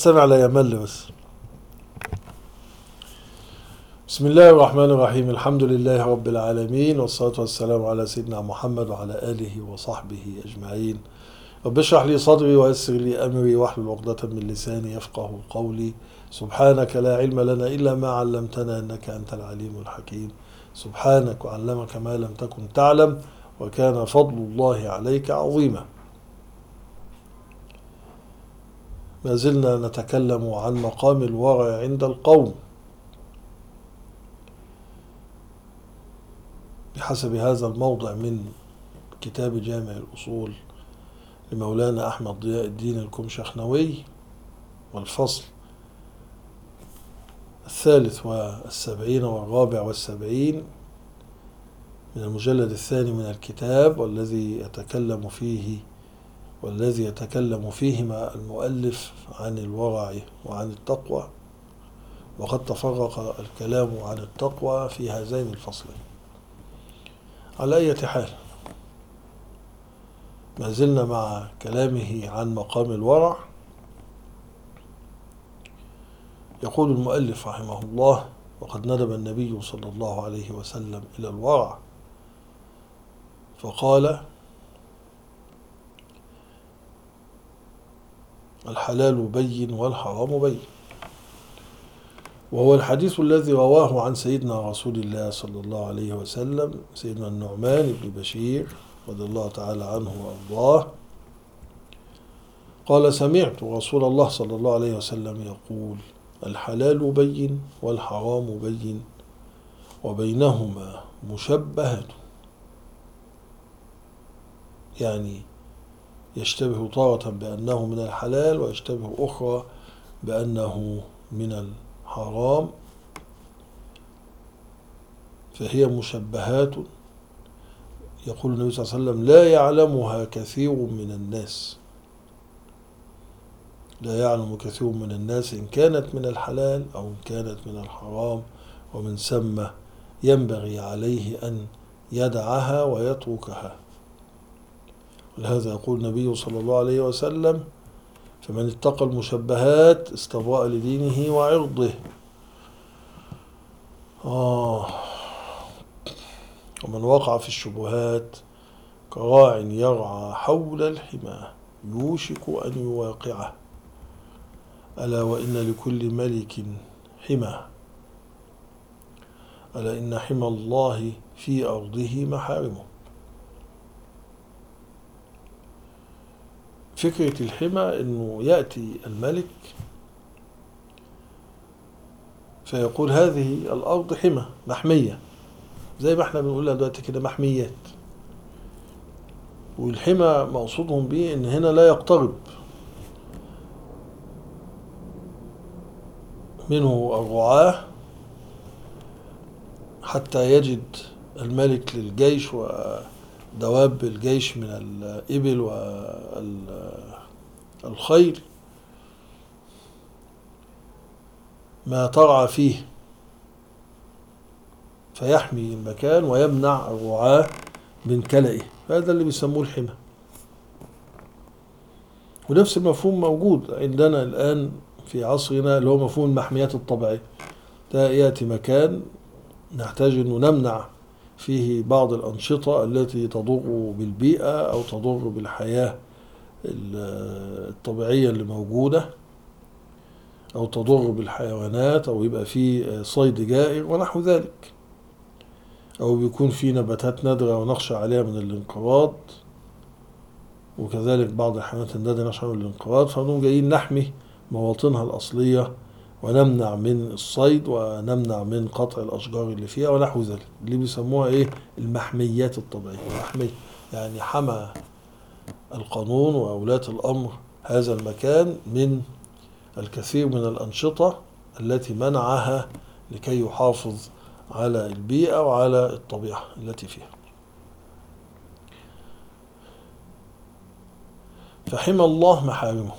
سمع لا يمل بس. بسم الله الرحمن الرحيم. الحمد لله رب العالمين، والصلاة والسلام على سيدنا محمد وعلى آله وصحبه أجمعين. رب اشرح لي صدري ويسر لي أمري واحلل عقدة من لساني يفقه قولي. سبحانك لا علم لنا إلا ما علمتنا إنك أنت العليم الحكيم. سبحانك وعلمك ما لم تكن تعلم، وكان فضل الله عليك عظيما. ما زلنا نتكلم عن مقام الورع عند القوم بحسب هذا الموضع من كتاب جامع الأصول لمولانا أحمد ضياء الدين الكمشخنوي، والفصل 73 والرابع والسبعين من المجلد الثاني من الكتاب، والذي يتكلم فيه مع المؤلف عن الورع وعن التقوى. وقد تفرق الكلام عن التقوى في هذين الفصلين. على أي حال، ما زلنا مع كلامه عن مقام الورع. يقول المؤلف رحمه الله: وقد ندب النبي صلى الله عليه وسلم إلى الورع فقال: الحلال بين والحرام بين. وهو الحديث الذي رواه عن سيدنا رسول الله صلى الله عليه وسلم سيدنا النعمان بن بشير رضي الله تعالى عنه وأرضاه قال: سمعت رسول الله صلى الله عليه وسلم يقول: الحلال بين والحرام بين وبينهما مشبهة، يعني يشتبه تارة بأنه من الحلال ويشتبه أخرى بأنه من الحرام، فهي مشبهات. يقول النبي صلى الله عليه وسلم: لا يعلمها كثير من الناس، لا يعلم كثير من الناس إن كانت من الحلال أو إن كانت من الحرام، ومن ثم ينبغي عليه أن يدعها ويتركها. ولهذا يقول النبي صلى الله عليه وسلم: فمن اتقى المشبهات استبرأ لدينه وعرضه. ومن وقع في الشبهات كراع يرعى حول الحمى يوشك أن يواقعه، ألا وإن لكل ملك حمى، ألا إن حمى الله في أرضه محارمه. فكرة الحمى إنه يأتي الملك فيقول: هذه الأرض حمى محمية، زي ما احنا بنقولها دلوقتي كده محميات. والحمى مقصودهم به إن هنا لا يقترب منه الرعاة حتى يجد الملك للجيش ودواب الجيش من الإبل والخيل ما ترعى فيه، فيحمي المكان ويمنع الرعاة من كلئه. هذا اللي بيسموه الحمى. ونفس المفهوم موجود عندنا الآن في عصرنا، اللي هو مفهوم المحميات الطبيعية. ده يأتي مكان نحتاج أن نمنع فيه بعض الأنشطة التي تضر بالبيئة أو تضر بالحياة الطبيعية اللي موجودة، أو تضر بالحيوانات، أو يبقى فيه صيد جائر ونحو ذلك، أو بيكون فيه نباتات نادرة ونخشى عليها من الانقراض، وكذلك بعض الحيوانات النادرة نخشى من الانقراض، فنقوم جايين نحمي مواطنها الأصلية ونمنع من الصيد ونمنع من قطع الأشجار اللي فيها ونحو ذلك، اللي بيسموها المحميات الطبيعية. محمية يعني حمى القانون وأولاة الأمر هذا المكان من الكثير من الأنشطة التي منعها لكي يحافظ على البيئة وعلى الطبيعة التي فيها. فحمى الله محارمه.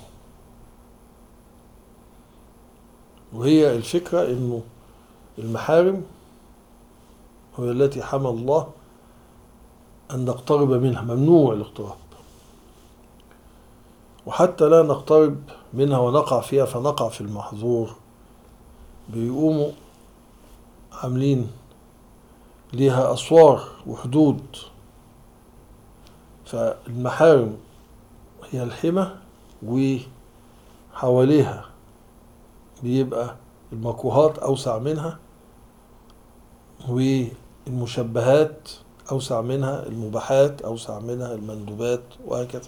وهي الفكرة إنه المحارم هي التي حمى الله أن نقترب منها، ممنوع الاقتراب. وحتى لا نقترب منها ونقع فيها فنقع في المحظور، بيقوموا عاملين ليها أسوار وحدود. فالمحارم هي الحمى، وحواليها بيبقى المكروهات أوسع منها، والمشبهات أوسع منها، المباحات أوسع منها، المندوبات، وهكذا.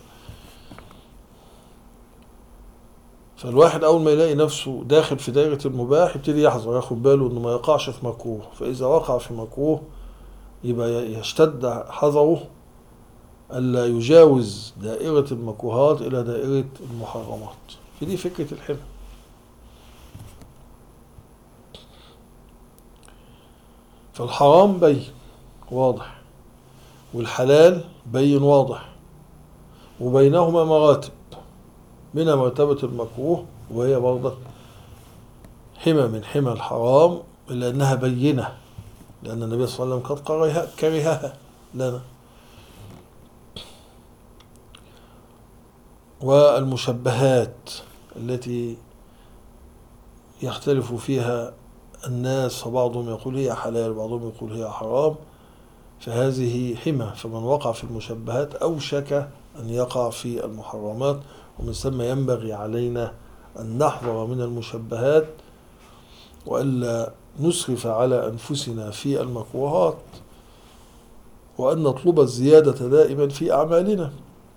فالواحد أول ما يلاقي نفسه داخل في دائرة المباح يبتدي يحذر، ياخد باله إنه ما يقعش في مكروه. فإذا وقع في مكروه يبقى يشتد حذره ألا يجاوز دائرة المكروهات إلى دائرة المحرمات. فدي فكرة الحمى. فالحرام بين واضح، والحلال بين واضح، وبينهما مراتب، منها مرتبة المكروه وهي برضه حمى من حمى الحرام، إلا أنها بينة، لأن النبي صلى الله عليه وسلم قد كرهها لنا. والمشبهات التي يختلف فيها الناس، فبعضهم يقول هي حلال وبعضهم يقول هي حرام، فهذه حمى. فمن وقع في المشبهات أوشك أن يقع في المحرمات. ومن ثم ينبغي علينا أن نحذر من المشبهات، وألا نسرف على أنفسنا في المكروهات، وأن نطلب الزيادة دائما في أعمالنا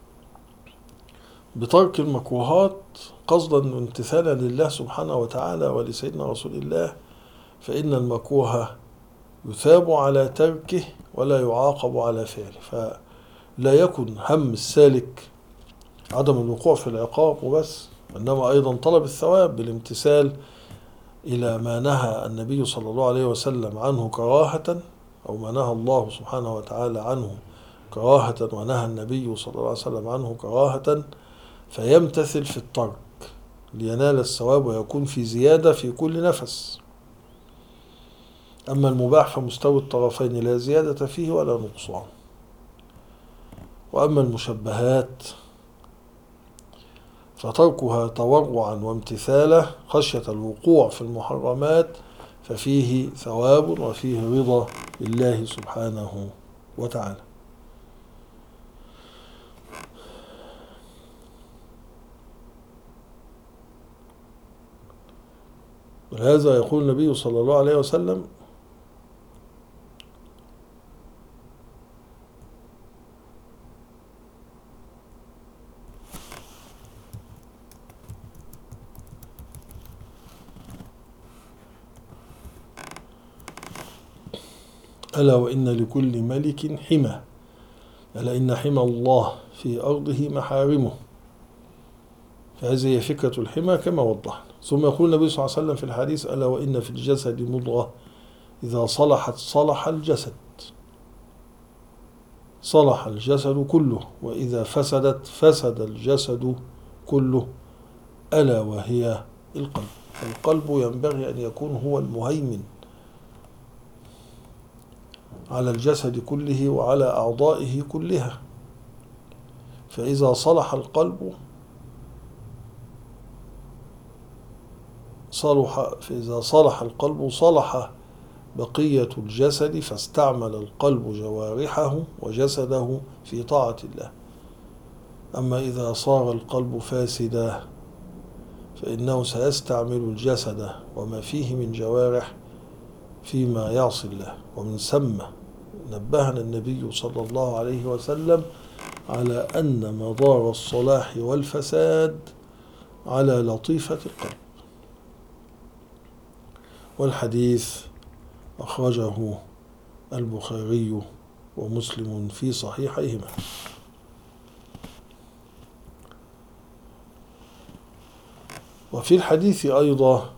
بترك المكروهات قصدا وامتثالا لله سبحانه وتعالى ولسيدنا رسول الله. فإن المكروه يثاب على تركه ولا يعاقب على فعله. فلا يكن هم السالك عدم الوقوع في العقاب وبس، إنما أيضا طلب الثواب بالامتثال إلى ما نهى النبي صلى الله عليه وسلم عنه كراهة، أو ما نهى الله سبحانه وتعالى عنه كراهة ونهى النبي صلى الله عليه وسلم عنه كراهة، فيمتثل في الترك لينال الثواب ويكون في زيادة في كل نفس. أما المباح فمستوي الطرفين لا زيادة فيه ولا نقصان. وأما المشبهات فتركها تورعا وامتثالا خشية الوقوع في المحرمات، ففيه ثواب وفيه رضا لله سبحانه وتعالى. ولهذا يقول النبي صلى الله عليه وسلم: ألا وإن لكل ملك حمى، ألا إن حمى الله في أرضه محارمه. فهذه هي فكرة الحمى كما وضحنا. ثم يقول النبي صلى الله عليه وسلم في الحديث: ألا وإن في الجسد مضغة إذا صلحت صلح الجسد، صلح الجسد كله، وإذا فسدت فسد الجسد كله، ألا وهي القلب. القلب ينبغي أن يكون هو المهيمن على الجسد كله وعلى أعضائه كلها. فإذا صلح القلب صلح بقية الجسد، فاستعمل القلب جوارحه وجسده في طاعة الله. أما إذا صار القلب فاسدا فإنه سيستعمل الجسد وما فيه من جوارح فيما يعصي الله. ومن ثم نبهنا النبي صلى الله عليه وسلم على أن مدار الصلاح والفساد على لطيفة القلب. والحديث أخرجه البخاري ومسلم في صحيحيهما. وفي الحديث أيضا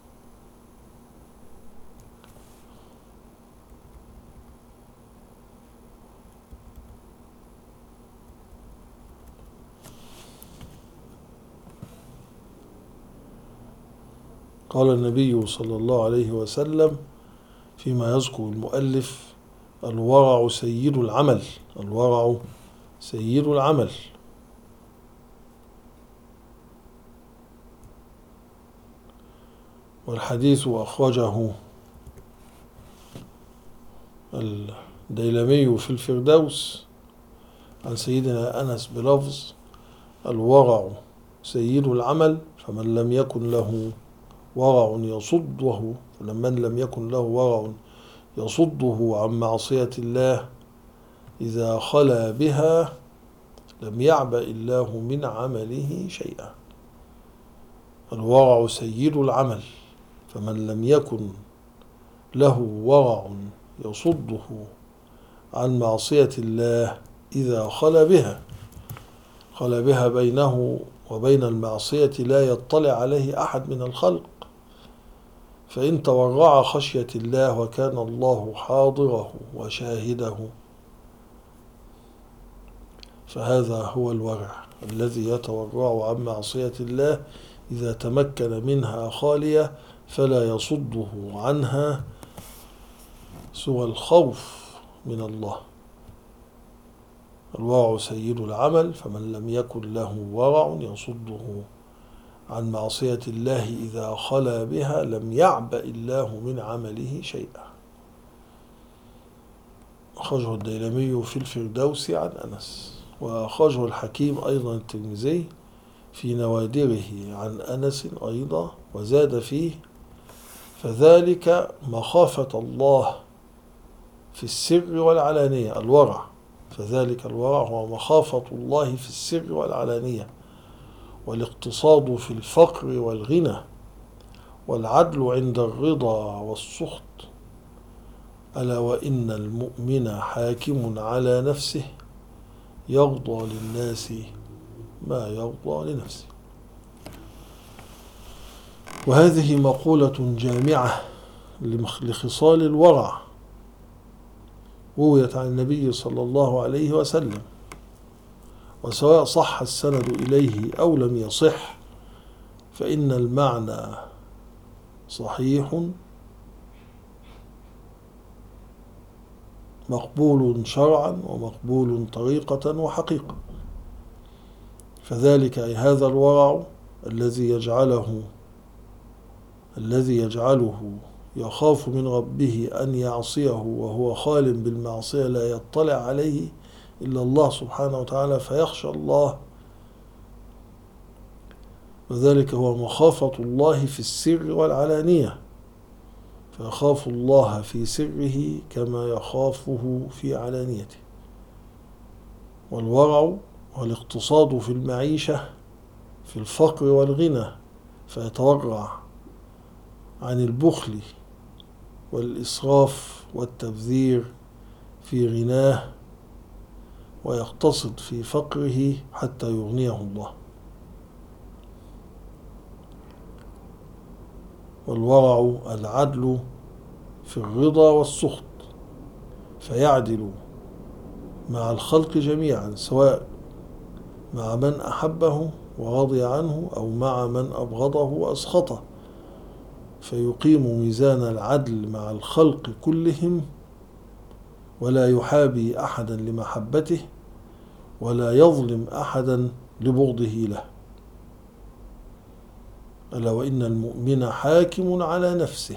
قال النبي صلى الله عليه وسلم فيما يذكر المؤلف: الورع سيد العمل. الورع سيد العمل. والحديث أخرجه الديلمي في الفردوس عن سيدنا أنس بلفظ: الورع سيد العمل، فمن لم يكن له ورع يصده عن معصية الله إذا خلا بها لم يعبأ الله من عمله شيئا. الورع سيد العمل، فمن لم يكن له ورع يصده عن معصية الله إذا خلا بها بينه وبين المعصية لا يطلع عليه أحد من الخلق، فإن تورع خشية الله وكان الله حاضره وشاهده فهذا هو الورع الذي يتورع عن معصية الله إذا تمكن منها خالية فلا يصده عنها سوى الخوف من الله. الورع سيد العمل، فمن لم يكن له ورع يصده عن معصية الله إذا خلا بها لم يعبأ الله من عمله شيئا. أخرجه الديلمي في الفردوس عن أنس، وأخرجه الحكيم أيضا الترمذي في نوادره عن أنس أيضا، وزاد فيه: فذلك مخافة الله في السر والعلانية. فذلك الورع هو مخافة الله في السر والعلانية، والاقتصاد في الفقر والغنى، والعدل عند الرضا والسخط. ألا وإن المؤمن حاكم على نفسه يرضى للناس ما يرضى لنفسه. وهذه مقولة جامعة لخصال الورع رويت عن النبي صلى الله عليه وسلم، وسواء صح السند إليه أو لم يصح فإن المعنى صحيح مقبول شرعا ومقبول طريقة وحقيقة. فذلك أي هذا الورع الذي يجعله يخاف من ربه أن يعصيه وهو خال بالمعصية لا يطلع عليه إلا الله سبحانه وتعالى فيخشى الله، وذلك هو مخافة الله في السر والعلانية، فيخاف الله في سره كما يخافه في علانيته. والورع والاقتصاد في المعيشة في الفقر والغنى، فيتورع عن البخل والإسراف والتبذير في غناه، ويقتصد في فقره حتى يغنيه الله. والورع العدل في الرضا والسخط، فيعدل مع الخلق جميعا، سواء مع من أحبه ورضي عنه أو مع من أبغضه وأسخطه، فيقيم ميزان العدل مع الخلق كلهم، ولا يحابي أحدا لمحبته ولا يظلم أحدا لبغضه له. ألا وإن المؤمن حاكم على نفسه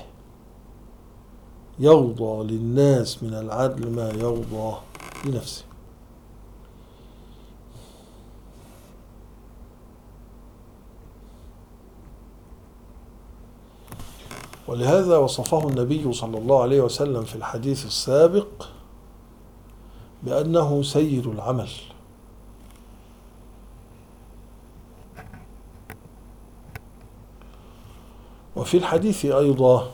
يرضى للناس من العدل ما يرضى لنفسه. ولهذا وصفه النبي صلى الله عليه وسلم في الحديث السابق بأنه سيد العمل. وفي الحديث أيضا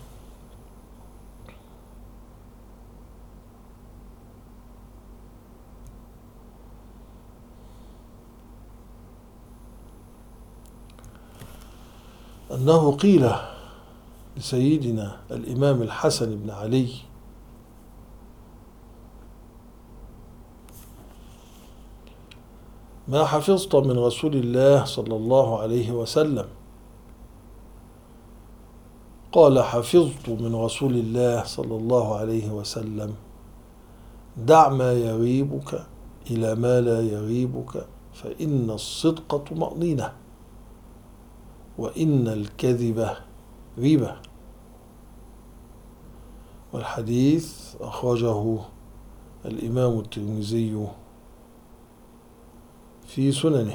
أنه قيل لسيدنا الإمام الحسن بن علي: ما حفظت من رسول الله صلى الله عليه وسلم؟ قال: حفظت من رسول الله صلى الله عليه وسلم: دع ما يريبك إلى ما لا يريبك، فإن الصدق طمأنينة، وإن الكذب ريبة. والحديث أخرجه الإمام الترمذي في سننه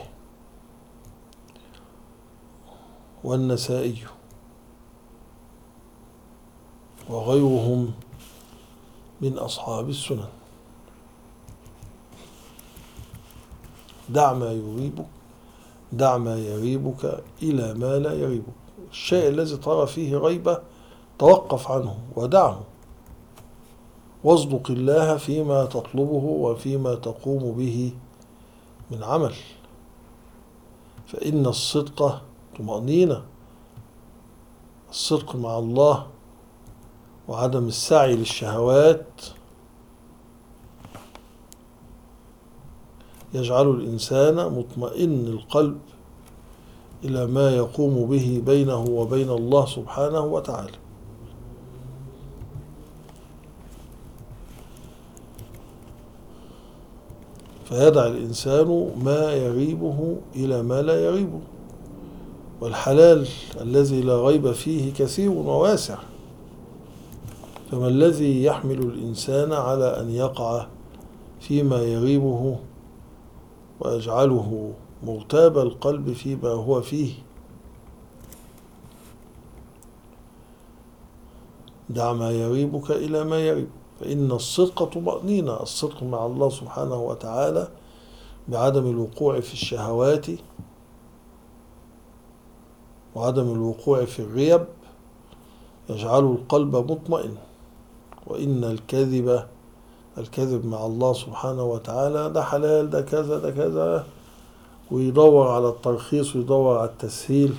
والنسائي وغيرهم من أصحاب السنن. دع ما يريبك إلى ما لا يريبك. الشيء الذي ترى فيه ريبة توقف عنه ودعه، واصدق الله فيما تطلبه وفيما تقوم به من عمل، فإن الصدق طمأنينة. الصدق مع الله وعدم السعي للشهوات يجعل الإنسان مطمئن القلب إلى ما يقوم به بينه وبين الله سبحانه وتعالى. فيدع الإنسان ما يريبه إلى ما لا يريبه. والحلال الذي لا ريب فيه كثير وواسع، فما الذي يحمل الإنسان على أن يقع فيما يريبه ويجعله مرتاب القلب فيما هو فيه؟ دع ما يريبك إلى ما يريب، فإن الصدق طمأنينة. الصدق مع الله سبحانه وتعالى بعدم الوقوع في الشهوات وعدم الوقوع في الريب يجعل القلب مطمئن. وإن الكذب مع الله سبحانه وتعالى ده حلال، ده كذا ده كذا، ويدور على الترخيص ويدور على التسهيل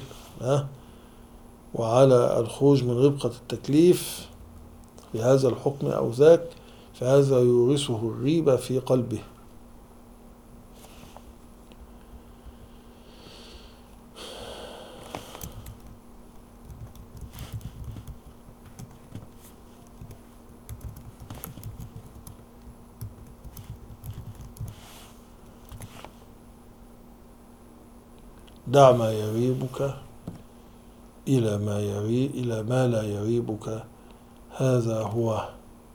وعلى الخروج من ربقة التكليف في هذا الحكم أو ذاك، فهذا يورثه الريبة في قلبه. دع ما يريبك إلى ما لا يريبك. هذا هو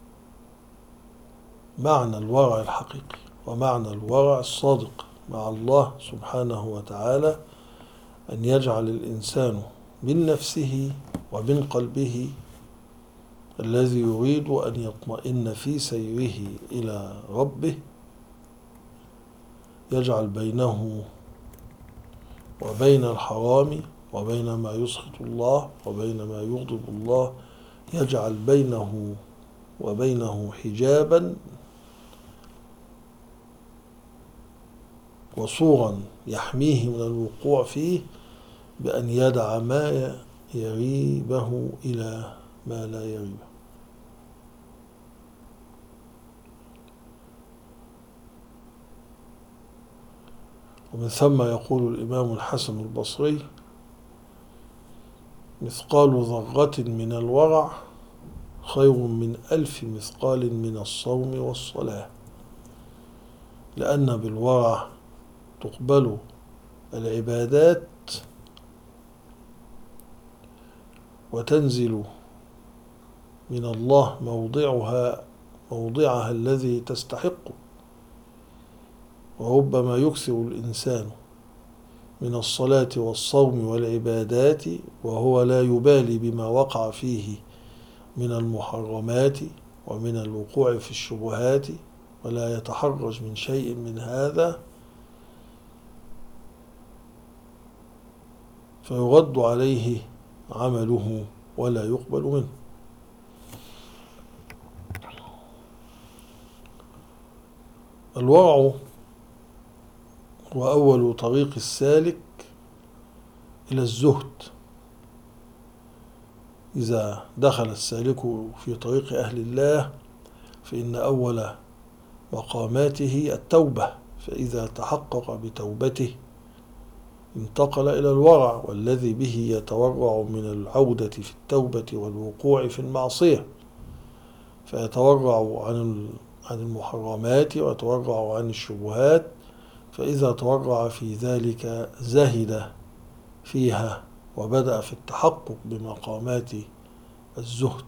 معنى الورع الحقيقي ومعنى الورع الصادق مع الله سبحانه وتعالى، أن يجعل الإنسان من نفسه ومن قلبه الذي يريد أن يطمئن في سيره إلى ربه، يجعل بينه وبين الحرام وبين ما يسخط الله وبين ما يغضب الله، يجعل بينه وبينه حجابا وصورا يحميه من الوقوع فيه، بأن يدع ما يريبه إلى ما لا يريبه. ومن ثم يقول الإمام الحسن البصري: مثقال ذرة من الورع خير من 1000 مثقال من الصوم والصلاة، لأن بالورع تقبل العبادات وتنزل من الله موضعها الذي تستحقه. وربما يكثر الإنسان من الصلاة والصوم والعبادات وهو لا يبالي بما وقع فيه من المحرمات ومن الوقوع في الشبهات، ولا يتحرج من شيء من هذا، فيرد عليه عمله ولا يقبل منه. الورع هو أول طريق السالك إلى الزهد. إذا دخل السالك في طريق أهل الله فإن أول مقاماته التوبة، فإذا تحقق بتوبته انتقل إلى الورع، والذي به يتورع من العودة في التوبة والوقوع في المعصية، فيتورع عن المحرمات ويتورع عن الشبهات، فإذا تورع في ذلك زهد فيها وبدأ في التحقق بمقامات الزهد.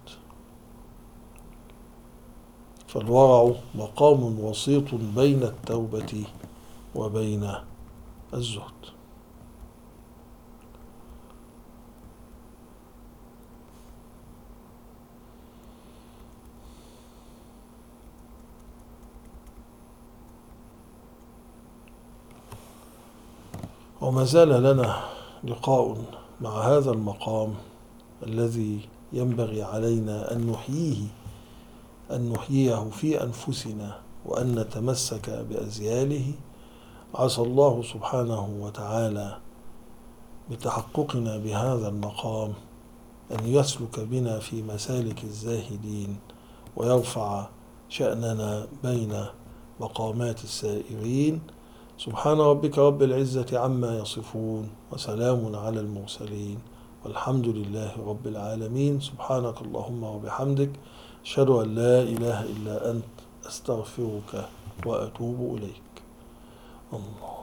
فالورع مقام وسيط بين التوبة وبين الزهد. وما زال لنا لقاء مع هذا المقام الذي ينبغي علينا أن نحييه في أنفسنا وأن نتمسك بأزياله. عسى الله سبحانه وتعالى بتحققنا بهذا المقام أن يسلك بنا في مسالك الزاهدين ويرفع شأننا بين مقامات السائرين. سبحان ربك رب العزة عما يصفون، وسلام على المرسلين، والحمد لله رب العالمين. سبحانك اللهم وبحمدك، أشهد أن لا إله إلا أنت، أستغفرك وأتوب إليك. الله.